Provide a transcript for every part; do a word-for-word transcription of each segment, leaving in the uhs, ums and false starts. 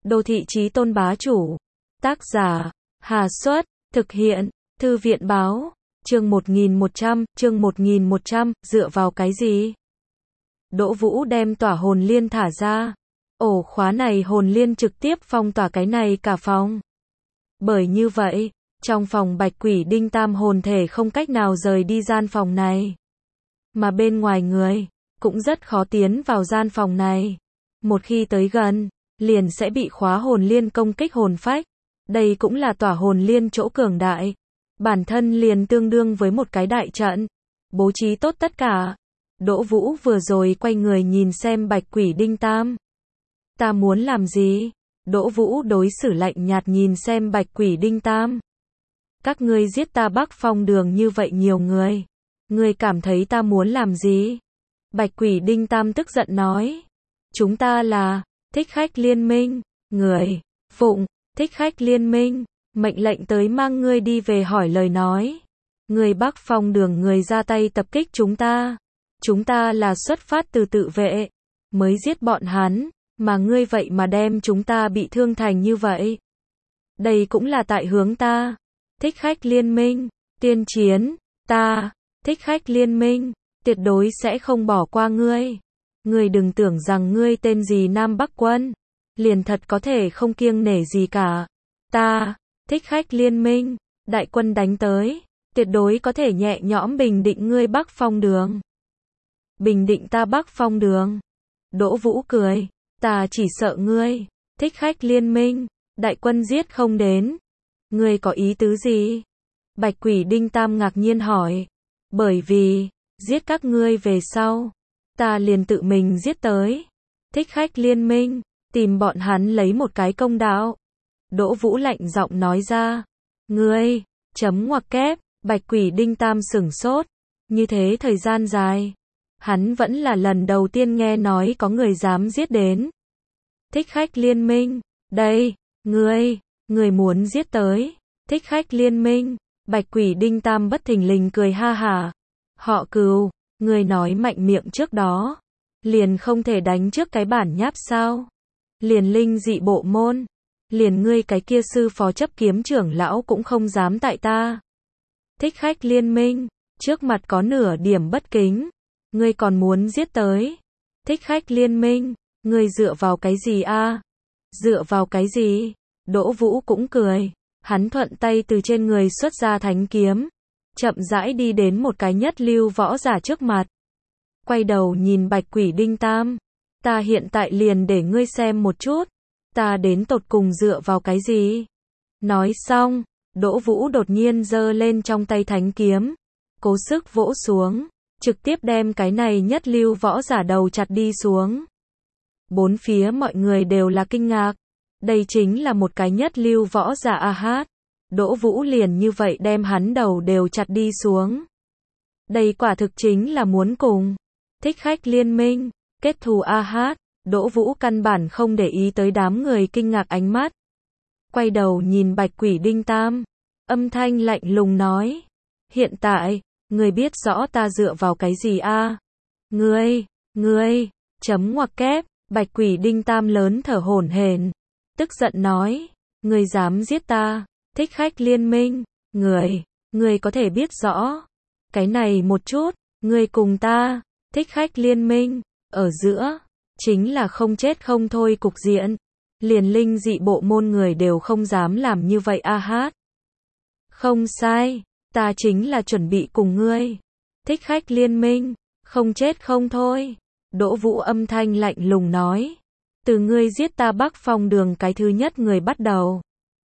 Đô thị chí tôn bá chủ. Tác giả, Hà Xuất, thực hiện, Thư viện báo, chương một nghìn một trăm, chương một nghìn một trăm, dựa vào cái gì? Đỗ Vũ đem tỏa hồn liên thả ra. Ổ khóa này hồn liên trực tiếp phong tỏa cái này cả phòng. Bởi như vậy, trong phòng Bạch Quỷ Đinh Tam hồn thể không cách nào rời đi gian phòng này. Mà bên ngoài người, cũng rất khó tiến vào gian phòng này. Một khi tới gần, liền sẽ bị khóa hồn liên công kích hồn phách. Đây cũng là tỏa hồn liên chỗ cường đại. Bản thân liền tương đương với một cái đại trận. Bố trí tốt tất cả. Đỗ Vũ vừa rồi quay người nhìn xem Bạch Quỷ Đinh Tam. Ta muốn làm gì? Đỗ Vũ đối xử lạnh nhạt nhìn xem Bạch Quỷ Đinh Tam. Các ngươi giết ta Bắc Phong đường như vậy nhiều người. Ngươi cảm thấy ta muốn làm gì? Bạch Quỷ Đinh Tam tức giận nói. Chúng ta là Thích Khách Liên Minh. Người phụng Thích Khách Liên Minh mệnh lệnh tới mang ngươi đi về hỏi lời nói. Người Bắc Phong đường người ra tay tập kích chúng ta. Chúng ta là xuất phát từ tự vệ, mới giết bọn hắn, mà ngươi vậy mà đem chúng ta bị thương thành như vậy. Đây cũng là tại hướng ta. Thích Khách Liên Minh, tiên chiến, ta, Thích Khách Liên Minh, tuyệt đối sẽ không bỏ qua ngươi. Ngươi đừng tưởng rằng ngươi tên gì Nam Bắc Quân, liền thật có thể không kiêng nể gì cả. Ta, Thích Khách Liên Minh, đại quân đánh tới, tuyệt đối có thể nhẹ nhõm bình định ngươi Bắc Phong đường. Bình định ta Bắc Phong đường. Đỗ Vũ cười, ta chỉ sợ ngươi, Thích Khách Liên Minh, đại quân giết không đến. Ngươi có ý tứ gì? Bạch Quỷ Đinh Tam ngạc nhiên hỏi. Bởi vì, giết các ngươi về sau, ta liền tự mình giết tới. Thích Khách Liên Minh, tìm bọn hắn lấy một cái công đạo. Đỗ Vũ lạnh giọng nói ra. Ngươi, chấm ngoặc kép, Bạch Quỷ Đinh Tam sửng sốt. Như thế thời gian dài, hắn vẫn là lần đầu tiên nghe nói có người dám giết đến. Thích Khách Liên Minh, đây, ngươi, ngươi muốn giết tới. Thích Khách Liên Minh, Bạch Quỷ Đinh Tam bất thình lình cười ha hả. Họ Cừu, ngươi nói mạnh miệng trước đó, liền không thể đánh trước cái bản nháp sao? Liền linh dị bộ môn, liền ngươi cái kia sư phó chấp kiếm trưởng lão cũng không dám tại ta. Thích Khách Liên Minh, trước mặt có nửa điểm bất kính, ngươi còn muốn giết tới. Thích Khách Liên Minh, ngươi dựa vào cái gì a? Dựa vào cái gì? Đỗ Vũ cũng cười, hắn thuận tay từ trên người xuất ra thánh kiếm, chậm rãi đi đến một cái nhất lưu võ giả trước mặt. Quay đầu nhìn Bạch Quỷ Đinh Tam, ta hiện tại liền để ngươi xem một chút, ta đến tột cùng dựa vào cái gì? Nói xong, Đỗ Vũ đột nhiên giơ lên trong tay thánh kiếm, cố sức vỗ xuống, trực tiếp đem cái này nhất lưu võ giả đầu chặt đi xuống. Bốn phía mọi người đều là kinh ngạc, đây chính là một cái nhất lưu võ giả a hát. Đỗ Vũ liền như vậy đem hắn đầu đều chặt đi xuống. Đây quả thực chính là muốn cùng Thích Khách Liên Minh kết thù a hát. Đỗ Vũ căn bản không để ý tới đám người kinh ngạc ánh mắt. Quay đầu nhìn Bạch Quỷ Đinh Tam, âm thanh lạnh lùng nói. Hiện tại, ngươi biết rõ ta dựa vào cái gì a? Ngươi, ngươi, chấm ngoặc kép, Bạch Quỷ Đinh Tam lớn thở hổn hển, tức giận nói. Ngươi dám giết ta, Thích Khách Liên Minh, ngươi, ngươi có thể biết rõ. Cái này một chút, ngươi cùng ta, Thích Khách Liên Minh, ở giữa, chính là không chết không thôi cục diện. Liền linh dị bộ môn người đều không dám làm như vậy a hát. Không sai, ta chính là chuẩn bị cùng ngươi. Thích Khách Liên Minh, không chết không thôi. Đỗ Vũ âm thanh lạnh lùng nói. Từ ngươi giết ta Bắc Phong đường cái thứ nhất người bắt đầu,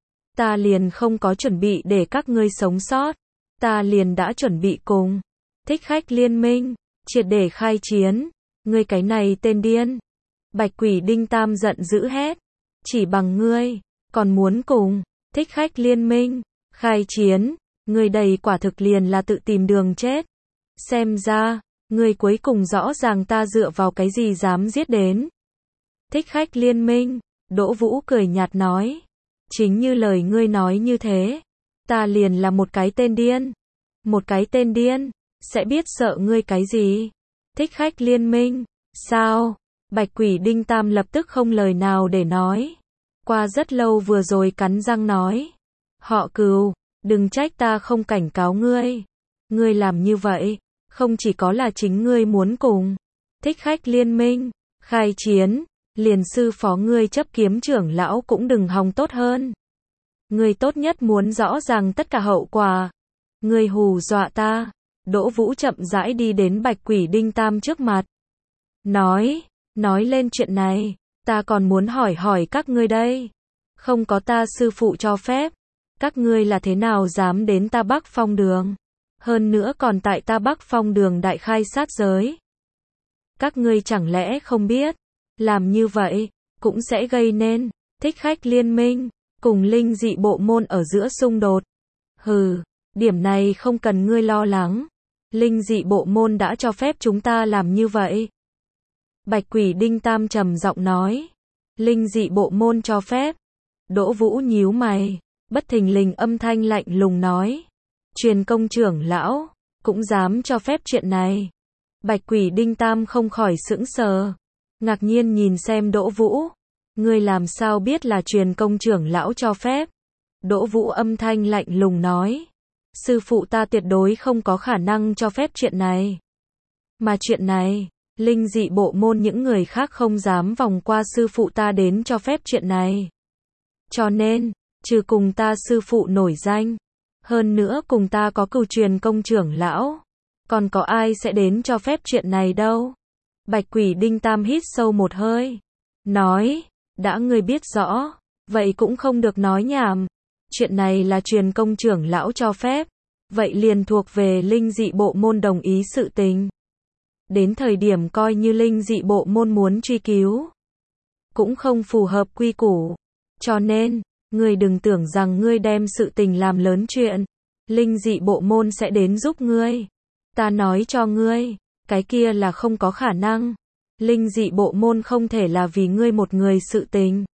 ta liền không có chuẩn bị để các ngươi sống sót. Ta liền đã chuẩn bị cùng Thích Khách Liên Minh triệt để khai chiến. Ngươi cái này tên điên. Bạch Quỷ Đinh Tam giận dữ hét. Chỉ bằng ngươi, còn muốn cùng Thích Khách Liên Minh khai chiến, ngươi đầy quả thực liền là tự tìm đường chết. Xem ra, ngươi cuối cùng rõ ràng ta dựa vào cái gì dám giết đến Thích Khách Liên Minh. Đỗ Vũ cười nhạt nói. Chính như lời ngươi nói như thế, ta liền là một cái tên điên. Một cái tên điên, sẽ biết sợ ngươi cái gì? Thích Khách Liên Minh, sao? Bạch Quỷ Đinh Tam lập tức không lời nào để nói. Qua rất lâu vừa rồi cắn răng nói. Họ Cừu, đừng trách ta không cảnh cáo ngươi. Ngươi làm như vậy, không chỉ có là chính ngươi muốn cùng Thích Khách liên minh, khai chiến, liền sư phó ngươi chấp kiếm trưởng lão cũng đừng hòng tốt hơn. Ngươi tốt nhất muốn rõ ràng tất cả hậu quả. Ngươi hù dọa ta. Đỗ Vũ chậm rãi đi đến Bạch Quỷ Đinh Tam trước mặt. Nói, nói lên chuyện này, ta còn muốn hỏi hỏi các ngươi đây. Không có ta sư phụ cho phép, các ngươi là thế nào dám đến ta Bắc Phong Đường? Hơn nữa còn tại ta Bắc Phong Đường đại khai sát giới. Các ngươi chẳng lẽ không biết, làm như vậy, cũng sẽ gây nên Thích Khách liên minh, cùng linh dị bộ môn ở giữa xung đột. Hừ, điểm này không cần ngươi lo lắng. Linh dị bộ môn đã cho phép chúng ta làm như vậy. Bạch Quỷ Đinh Tam trầm giọng nói. Linh dị bộ môn cho phép. Đỗ Vũ nhíu mày, bất thình lình âm thanh lạnh lùng nói. Truyền công trưởng lão, cũng dám cho phép chuyện này. Bạch Quỷ Đinh Tam không khỏi sững sờ, ngạc nhiên nhìn xem Đỗ Vũ. Ngươi làm sao biết là truyền công trưởng lão cho phép? Đỗ Vũ âm thanh lạnh lùng nói. Sư phụ ta tuyệt đối không có khả năng cho phép chuyện này. Mà chuyện này, linh dị bộ môn những người khác không dám vòng qua sư phụ ta đến cho phép chuyện này. Cho nên, trừ cùng ta sư phụ nổi danh, hơn nữa cùng ta có cừu truyền công trưởng lão, còn có ai sẽ đến cho phép chuyện này đâu? Bạch Quỷ Đinh Tam hít sâu một hơi, nói, đã ngươi biết rõ, vậy cũng không được nói nhảm. Chuyện này là truyền công trưởng lão cho phép, vậy liền thuộc về linh dị bộ môn đồng ý sự tình. Đến thời điểm coi như linh dị bộ môn muốn truy cứu, cũng không phù hợp quy củ. Cho nên, ngươi đừng tưởng rằng ngươi đem sự tình làm lớn chuyện, linh dị bộ môn sẽ đến giúp ngươi. Ta nói cho ngươi, cái kia là không có khả năng. Linh dị bộ môn không thể là vì ngươi một người sự tình,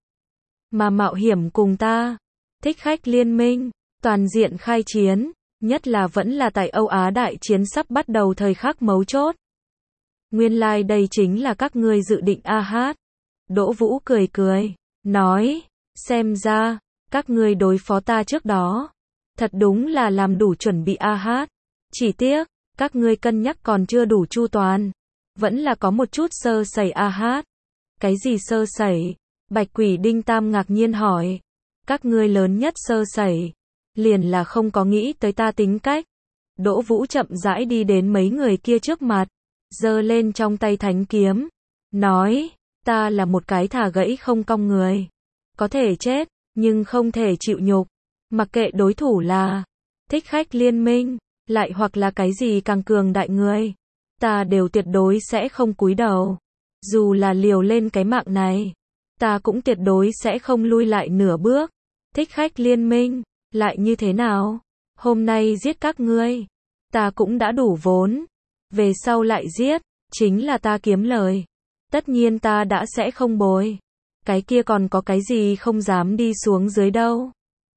mà mạo hiểm cùng ta. Thích Khách liên minh, toàn diện khai chiến, nhất là vẫn là tại Âu Á đại chiến sắp bắt đầu thời khắc mấu chốt. Nguyên lai like đây chính là các ngươi dự định a hát. Đỗ Vũ cười cười, nói, xem ra, các ngươi đối phó ta trước đó, thật đúng là làm đủ chuẩn bị a hát. Chỉ tiếc, các ngươi cân nhắc còn chưa đủ chu toàn, vẫn là có một chút sơ sẩy a hát. Cái gì sơ sẩy? Bạch Quỷ Đinh Tam ngạc nhiên hỏi. Các ngươi lớn nhất sơ sẩy, liền là không có nghĩ tới ta tính cách. Đỗ Vũ chậm rãi đi đến mấy người kia trước mặt, giơ lên trong tay thánh kiếm, nói, ta là một cái thả gãy không cong người, có thể chết, nhưng không thể chịu nhục, mặc kệ đối thủ là Thích Khách liên minh, lại hoặc là cái gì càng cường đại người, ta đều tuyệt đối sẽ không cúi đầu, dù là liều lên cái mạng này, ta cũng tuyệt đối sẽ không lui lại nửa bước. Thích Khách liên minh, lại như thế nào? Hôm nay giết các ngươi, ta cũng đã đủ vốn, về sau lại giết, chính là ta kiếm lời. Tất nhiên ta đã sẽ không bồi. Cái kia còn có cái gì không dám đi xuống dưới đâu.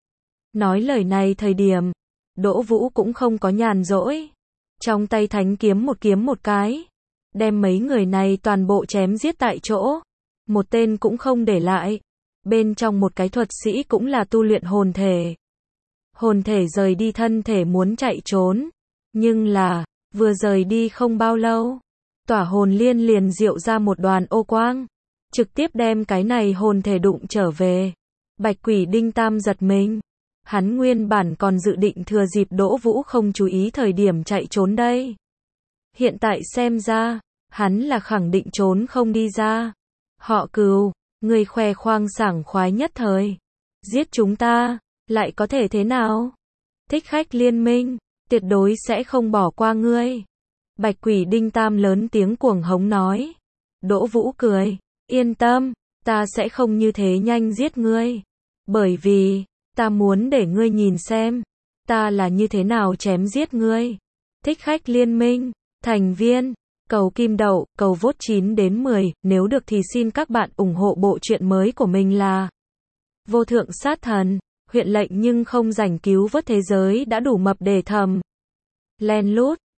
Nói lời này thời điểm, Đỗ Vũ cũng không có nhàn rỗi. Trong tay thánh kiếm một kiếm một cái, đem mấy người này toàn bộ chém giết tại chỗ. Một tên cũng không để lại. Bên trong một cái thuật sĩ cũng là tu luyện hồn thể. Hồn thể rời đi thân thể muốn chạy trốn. Nhưng là, vừa rời đi không bao lâu, tỏa hồn liên liền diệu ra một đoàn ô quang, trực tiếp đem cái này hồn thể đụng trở về. Bạch Quỷ Đinh Tam giật mình. Hắn nguyên bản còn dự định thừa dịp Đỗ Vũ không chú ý thời điểm chạy trốn đây. Hiện tại xem ra, hắn là khẳng định trốn không đi ra. Họ Cừu, người khoe khoang sảng khoái nhất thời. Giết chúng ta, lại có thể thế nào? Thích Khách liên minh, tuyệt đối sẽ không bỏ qua ngươi. Bạch Quỷ Đinh Tam lớn tiếng cuồng hống nói. Đỗ Vũ cười, yên tâm, ta sẽ không như thế nhanh giết ngươi. Bởi vì, ta muốn để ngươi nhìn xem, ta là như thế nào chém giết ngươi. Thích Khách liên minh, thành viên, cầu kim đậu, cầu vote chín đến mười, nếu được thì xin các bạn ủng hộ bộ truyện mới của mình là Vô Thượng Sát Thần, huyện lệnh nhưng không rảnh cứu vớt thế giới đã đủ mập để thầm. Len lút.